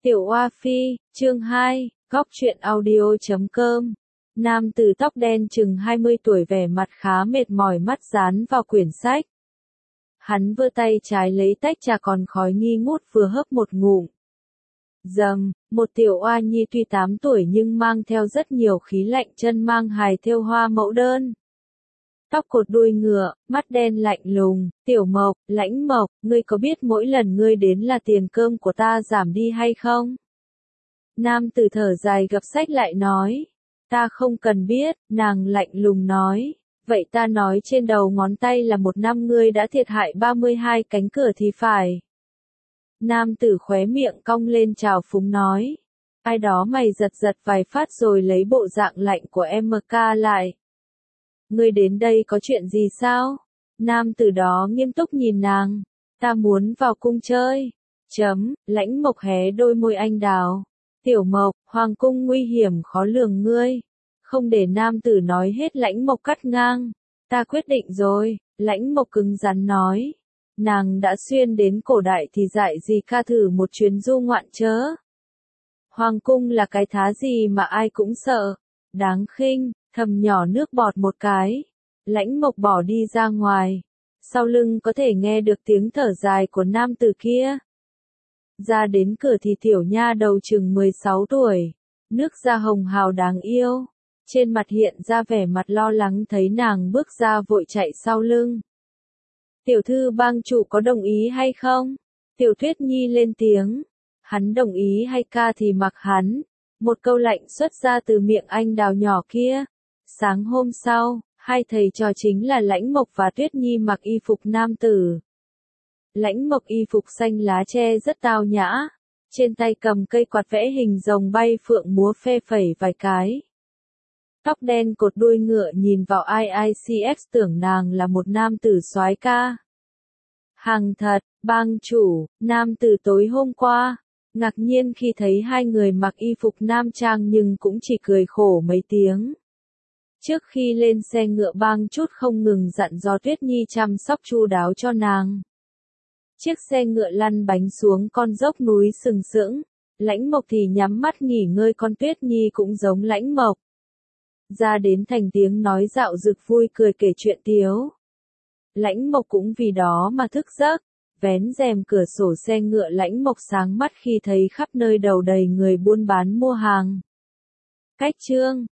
Tiểu Hoa Phi, chương 2, góc truyện audio.com. Nam tử tóc đen chừng 20 tuổi vẻ mặt khá mệt mỏi mắt dán vào quyển sách. Hắn vơ tay trái lấy tách trà còn khói nghi ngút vừa hớp một ngụm. Dầm, một tiểu oa nhi tuy 8 tuổi nhưng mang theo rất nhiều khí lạnh, chân mang hài thêu hoa mẫu đơn. Tóc cột đuôi ngựa, mắt đen lạnh lùng. Tiểu Mộc, Lãnh Mộc, ngươi có biết mỗi lần ngươi đến là tiền cơm của ta giảm đi hay không? Nam tử thở dài gập sách lại nói. Ta không cần biết, nàng lạnh lùng nói. Vậy ta nói trên đầu ngón tay là một năm ngươi đã thiệt hại 32 cánh cửa thì phải. Nam tử khóe miệng cong lên trào phúng nói. Ai đó mày giật giật vài phát rồi lấy bộ dạng lạnh của MK lại. Ngươi đến đây có chuyện gì sao? Nam tử đó nghiêm túc nhìn nàng. Ta muốn vào cung chơi. Lãnh Mộc hé đôi môi anh đào. Tiểu Mộc, hoàng cung nguy hiểm khó lường ngươi. Không để nam tử nói hết Lãnh Mộc cắt ngang. Ta quyết định rồi, Lãnh Mộc cứng rắn nói. Nàng đã xuyên đến cổ đại thì dại gì ca thử một chuyến du ngoạn chớ. Hoàng cung là cái thá gì mà ai cũng sợ. Đáng khinh. Thầm nhỏ nước bọt một cái. Lãnh Mộc bỏ đi ra ngoài. Sau lưng có thể nghe được tiếng thở dài của nam tử kia. Ra đến cửa thì tiểu nha đầu chừng 16 tuổi. Nước da hồng hào đáng yêu. Trên mặt hiện ra vẻ mặt lo lắng thấy nàng bước ra vội chạy sau lưng. Tiểu thư bang chủ có đồng ý hay không? Tiểu Tuyết Nhi lên tiếng. Hắn đồng ý hay ca thì mặc hắn. Một câu lạnh xuất ra từ miệng anh đào nhỏ kia. Sáng hôm sau, hai thầy trò chính là Lãnh Mộc và Tuyết Nhi mặc y phục nam tử. Lãnh Mộc y phục xanh lá tre rất tao nhã, trên tay cầm cây quạt vẽ hình rồng bay phượng múa phe phẩy vài cái. Tóc đen cột đuôi ngựa nhìn vào IICX tưởng nàng là một nam tử soái ca. Hàng thật, bang chủ, nam tử tối hôm qua, ngạc nhiên khi thấy hai người mặc y phục nam trang nhưng cũng chỉ cười khổ mấy tiếng. Trước khi lên xe ngựa bang chút không ngừng dặn dò Tuyết Nhi chăm sóc chu đáo cho nàng. Chiếc xe ngựa lăn bánh xuống con dốc núi sừng sững, Lãnh Mộc thì nhắm mắt nghỉ ngơi con Tuyết Nhi cũng giống Lãnh Mộc. Ra đến thành tiếng nói dạo dực vui cười kể chuyện tiếu. Lãnh Mộc cũng vì đó mà thức giấc, vén rèm cửa sổ xe ngựa Lãnh Mộc sáng mắt khi thấy khắp nơi đầu đầy người buôn bán mua hàng. Cách chương